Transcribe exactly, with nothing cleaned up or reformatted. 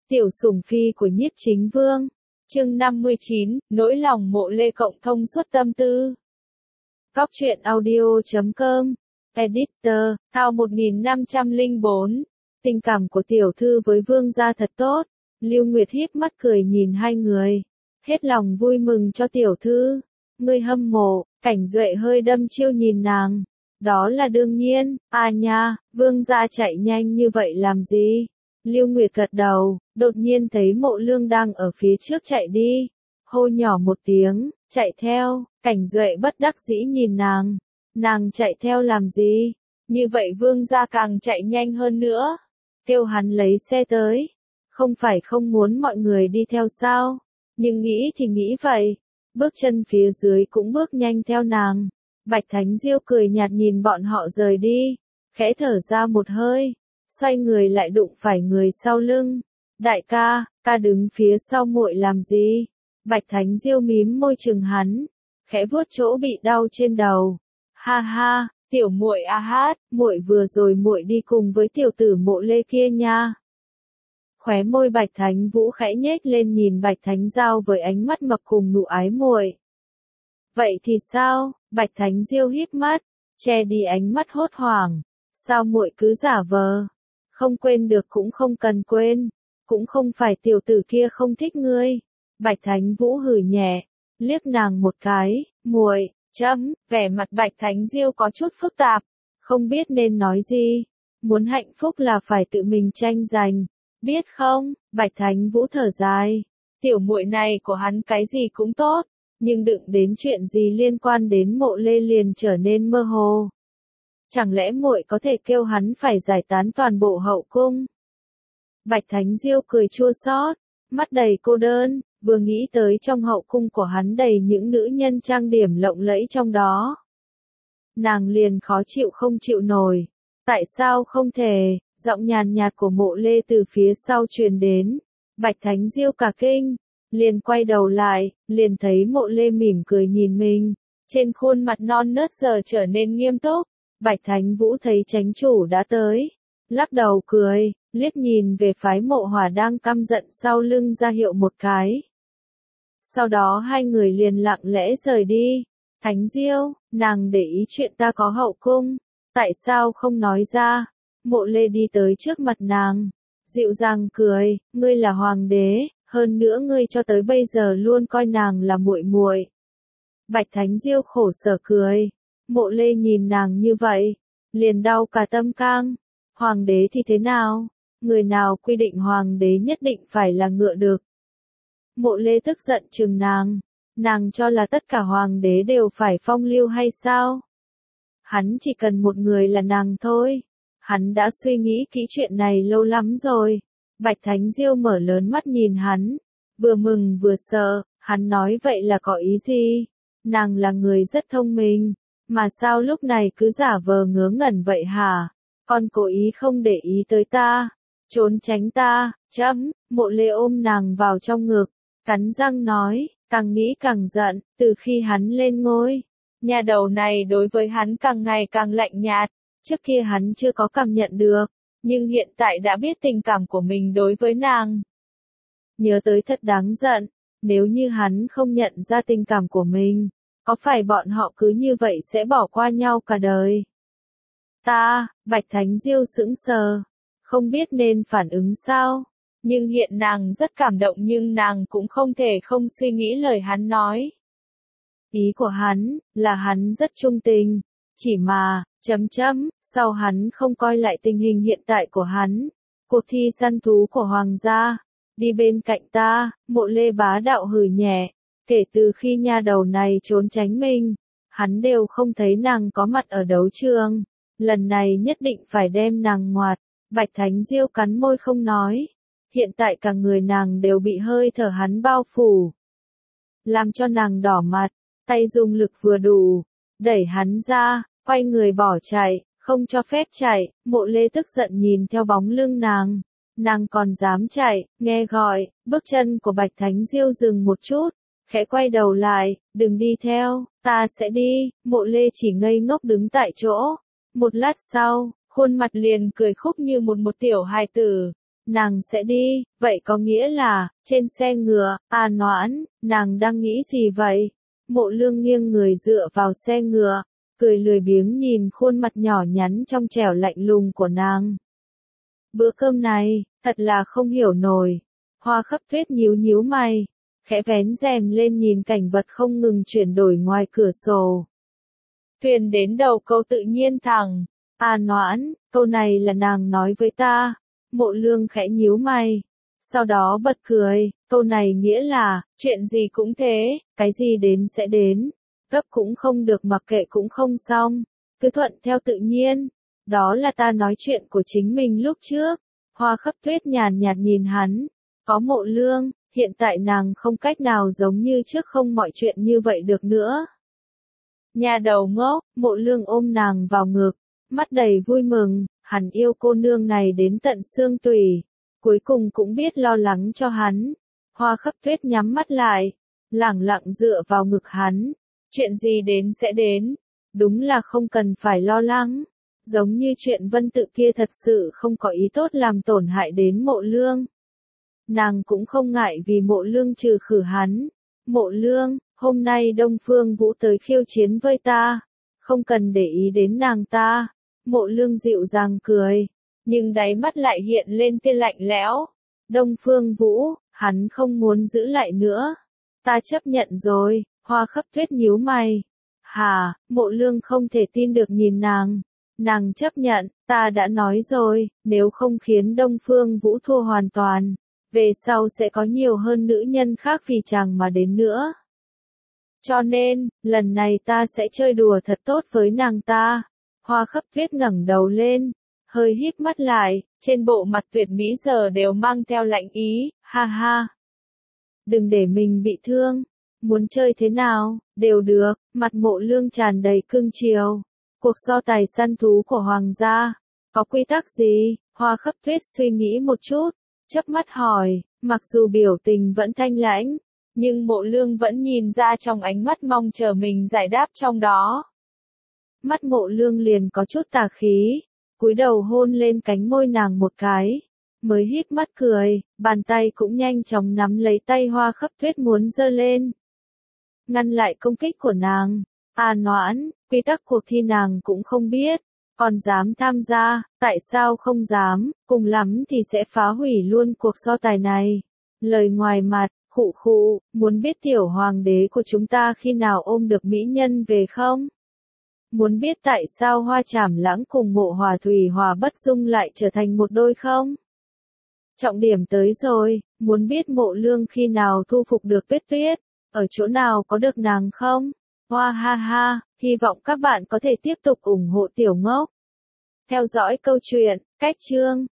Tiểu sủng phi của Nhiếp Chính Vương. Chương năm mươi chín, nỗi lòng Mộ Lê cộng thông suốt tâm tư. Cóc truyện audio chấm com. Editor, Thao một nghìn năm trăm lẻ bốn. Tình cảm của tiểu thư với vương gia thật tốt. Lưu Nguyệt híp mắt cười nhìn hai người. Hết lòng vui mừng cho tiểu thư. Ngươi hâm mộ, Cảnh Duệ hơi đâm chiêu nhìn nàng. Đó là đương nhiên, à nha, vương gia chạy nhanh như vậy làm gì? Lưu Nguyệt gật đầu, đột nhiên thấy Mộ Lương đang ở phía trước chạy đi. Hô nhỏ một tiếng, chạy theo, Cảnh Duệ bất đắc dĩ nhìn nàng. Nàng chạy theo làm gì? Như vậy vương gia càng chạy nhanh hơn nữa. Kêu hắn lấy xe tới. Không phải không muốn mọi người đi theo sao? Nhưng nghĩ thì nghĩ vậy. Bước chân phía dưới cũng bước nhanh theo nàng. Bạch Thánh Diêu cười nhạt nhìn bọn họ rời đi. Khẽ thở ra một hơi. Xoay người lại đụng phải người sau lưng. Đại ca, ca đứng phía sau muội làm gì? Bạch Thánh Diêu mím môi chừng hắn. Khẽ vuốt chỗ bị đau trên đầu. Ha ha, tiểu muội a hát, muội vừa rồi muội đi cùng với tiểu tử Mộ Lê kia nha. Khóe môi Bạch Thánh Vũ khẽ nhếch lên nhìn Bạch Thánh Giao với ánh mắt mập cùng nụ ái muội. Vậy thì sao? Bạch Thánh Diêu híp mắt, che đi ánh mắt hốt hoảng. Sao muội cứ giả vờ? Không quên được cũng không cần quên. Cũng không phải tiểu tử kia không thích ngươi. Bạch Thánh Vũ hừ nhẹ, liếc nàng một cái, muội, chấm, vẻ mặt Bạch Thánh Diêu có chút phức tạp, không biết nên nói gì. Muốn hạnh phúc là phải tự mình tranh giành, biết không? Bạch Thánh Vũ thở dài, tiểu muội này của hắn cái gì cũng tốt, nhưng đừng đến chuyện gì liên quan đến Mộ Lê liền trở nên mơ hồ. Chẳng lẽ muội có thể kêu hắn phải giải tán toàn bộ hậu cung? Bạch Thánh Diêu cười chua xót, mắt đầy cô đơn, vừa nghĩ tới trong hậu cung của hắn đầy những nữ nhân trang điểm lộng lẫy trong đó. Nàng liền khó chịu không chịu nổi. Tại sao không thể? Giọng nhàn nhạt của Mộ Lê từ phía sau truyền đến. Bạch Thánh Diêu cả kinh, liền quay đầu lại, liền thấy Mộ Lê mỉm cười nhìn mình. Trên khuôn mặt non nớt giờ trở nên nghiêm túc. Bạch Thánh Vũ thấy chánh chủ đã tới. Lắc đầu cười, liếc nhìn về phái Mộ Hỏa đang căm giận sau lưng ra hiệu một cái. Sau đó hai người liền lặng lẽ rời đi. Thánh Diêu, nàng để ý chuyện ta có hậu cung. Tại sao không nói ra? Mộ Lê đi tới trước mặt nàng. Dịu dàng cười, ngươi là hoàng đế, hơn nữa ngươi cho tới bây giờ luôn coi nàng là muội muội. Bạch Thánh Diêu khổ sở cười. Mộ Lê nhìn nàng như vậy, liền đau cả tâm can. Hoàng đế thì thế nào? Người nào quy định hoàng đế nhất định phải là ngựa được? Mộ Lê tức giận trừng nàng. Nàng cho là tất cả hoàng đế đều phải phong lưu hay sao? Hắn chỉ cần một người là nàng thôi. Hắn đã suy nghĩ kỹ chuyện này lâu lắm rồi. Bạch Thánh Diêu mở lớn mắt nhìn hắn. Vừa mừng vừa sợ, hắn nói vậy là có ý gì? Nàng là người rất thông minh. Mà sao lúc này cứ giả vờ ngớ ngẩn vậy hả? Con cố ý không để ý tới ta. Trốn tránh ta, chấm. Mộ Lê ôm nàng vào trong ngực. Cắn răng nói, càng nghĩ càng giận, từ khi hắn lên ngôi. Nhà đầu này đối với hắn càng ngày càng lạnh nhạt. Trước kia hắn chưa có cảm nhận được. Nhưng hiện tại đã biết tình cảm của mình đối với nàng. Nhớ tới thật đáng giận. Nếu như hắn không nhận ra tình cảm của mình. Có phải bọn họ cứ như vậy sẽ bỏ qua nhau cả đời? Ta, Bạch Thánh Diêu sững sờ. Không biết nên phản ứng sao. Nhưng hiện nàng rất cảm động nhưng nàng cũng không thể không suy nghĩ lời hắn nói. Ý của hắn, là hắn rất trung tình. Chỉ mà, chấm chấm, sau hắn không coi lại tình hình hiện tại của hắn. Cuộc thi săn thú của hoàng gia. Đi bên cạnh ta, Mộ Lê bá đạo hừ nhẹ. Kể từ khi nha đầu này trốn tránh mình, hắn đều không thấy nàng có mặt ở đấu trường. Lần này nhất định phải đem nàng ngoạt. Bạch Thánh Diêu cắn môi không nói. Hiện tại cả người nàng đều bị hơi thở hắn bao phủ. Làm cho nàng đỏ mặt, tay dùng lực vừa đủ. Đẩy hắn ra, quay người bỏ chạy, không cho phép chạy. Mộ Lê tức giận nhìn theo bóng lưng nàng. Nàng còn dám chạy, nghe gọi, bước chân của Bạch Thánh Diêu dừng một chút. Khẽ quay đầu lại, đừng đi theo, ta sẽ đi. Mộ Lê chỉ ngây ngốc đứng tại chỗ. Một lát sau, khuôn mặt liền cười khúc như một một tiểu hài tử. nàng sẽ đi, vậy có nghĩa là, trên xe ngựa, à Noãn, nàng đang nghĩ gì vậy? Mộ Lương nghiêng người dựa vào xe ngựa, cười lười biếng nhìn khuôn mặt nhỏ nhắn trong trẻo lạnh lùng của nàng. Bữa cơm này, thật là không hiểu nổi. Hoa Khấp Tuyết nhíu nhíu mày, khẽ vén rèm lên nhìn cảnh vật không ngừng chuyển đổi ngoài cửa sổ. Thuyền đến đầu câu tự nhiên thẳng, à Noãn, câu này là nàng nói với ta. Mộ Lương khẽ nhíu mày, sau đó bật cười, câu này nghĩa là, chuyện gì cũng thế, cái gì đến sẽ đến, gấp cũng không được mặc kệ cũng không xong, cứ thuận theo tự nhiên, đó là ta nói chuyện của chính mình lúc trước. Hoa Khấp Tuyết nhàn nhạt nhìn hắn, có Mộ Lương, hiện tại nàng không cách nào giống như trước không mọi chuyện như vậy được nữa. Nhà đầu ngốc, Mộ Lương ôm nàng vào ngực, mắt đầy vui mừng, hắn yêu cô nương này đến tận xương tủy, cuối cùng cũng biết lo lắng cho hắn. Hoa Khấp Tuyết nhắm mắt lại, lẳng lặng dựa vào ngực hắn, chuyện gì đến sẽ đến, đúng là không cần phải lo lắng, giống như chuyện Vân Tự kia thật sự không có ý tốt làm tổn hại đến Mộ Lương. Nàng cũng không ngại vì Mộ Lương trừ khử hắn. Mộ Lương, hôm nay Đông Phương Vũ tới khiêu chiến với ta, không cần để ý đến nàng ta. Mộ Lương dịu dàng cười, nhưng đáy mắt lại hiện lên tia lạnh lẽo. Đông Phương Vũ, hắn không muốn giữ lại nữa. Ta chấp nhận rồi. Hoa Khấp Tuyết nhíu mày. Hà, Mộ Lương không thể tin được nhìn nàng. Nàng chấp nhận, ta đã nói rồi, nếu không khiến Đông Phương Vũ thua hoàn toàn, về sau sẽ có nhiều hơn nữ nhân khác vì chàng mà đến nữa. Cho nên, lần này ta sẽ chơi đùa thật tốt với nàng ta. Hoa Khấp Tuyết ngẩng đầu lên, hơi híp mắt lại, trên bộ mặt tuyệt mỹ giờ đều mang theo lạnh ý, ha ha. Đừng để mình bị thương, muốn chơi thế nào, đều được, mặt Mộ Lương tràn đầy cưng chiều. Cuộc so tài săn thú của hoàng gia, có quy tắc gì? Hoa Khấp Tuyết suy nghĩ một chút, chớp mắt hỏi, mặc dù biểu tình vẫn thanh lãnh, nhưng Mộ Lương vẫn nhìn ra trong ánh mắt mong chờ mình giải đáp trong đó. Mắt Mộ Lương liền có chút tà khí, cúi đầu hôn lên cánh môi nàng một cái, mới híp mắt cười, bàn tay cũng nhanh chóng nắm lấy tay Hoa Khấp Tuyết muốn giơ lên, ngăn lại công kích của nàng. À Noãn, quy tắc cuộc thi nàng cũng không biết, còn dám tham gia, tại sao không dám, cùng lắm thì sẽ phá hủy luôn cuộc so tài này. Lời ngoài mặt, khụ khụ, muốn biết tiểu hoàng đế của chúng ta khi nào ôm được mỹ nhân về không? Muốn biết tại sao Hoa Trảm Lãng cùng Mộ Hòa Thủy Hòa Bất Dung lại trở thành một đôi không? Trọng điểm tới rồi, muốn biết Mộ Lương khi nào thu phục được Tuyết Tuyết, ở chỗ nào có được nàng không? Hoa ha ha, hy vọng các bạn có thể tiếp tục ủng hộ Tiểu Ngốc. Theo dõi câu chuyện, cách chương.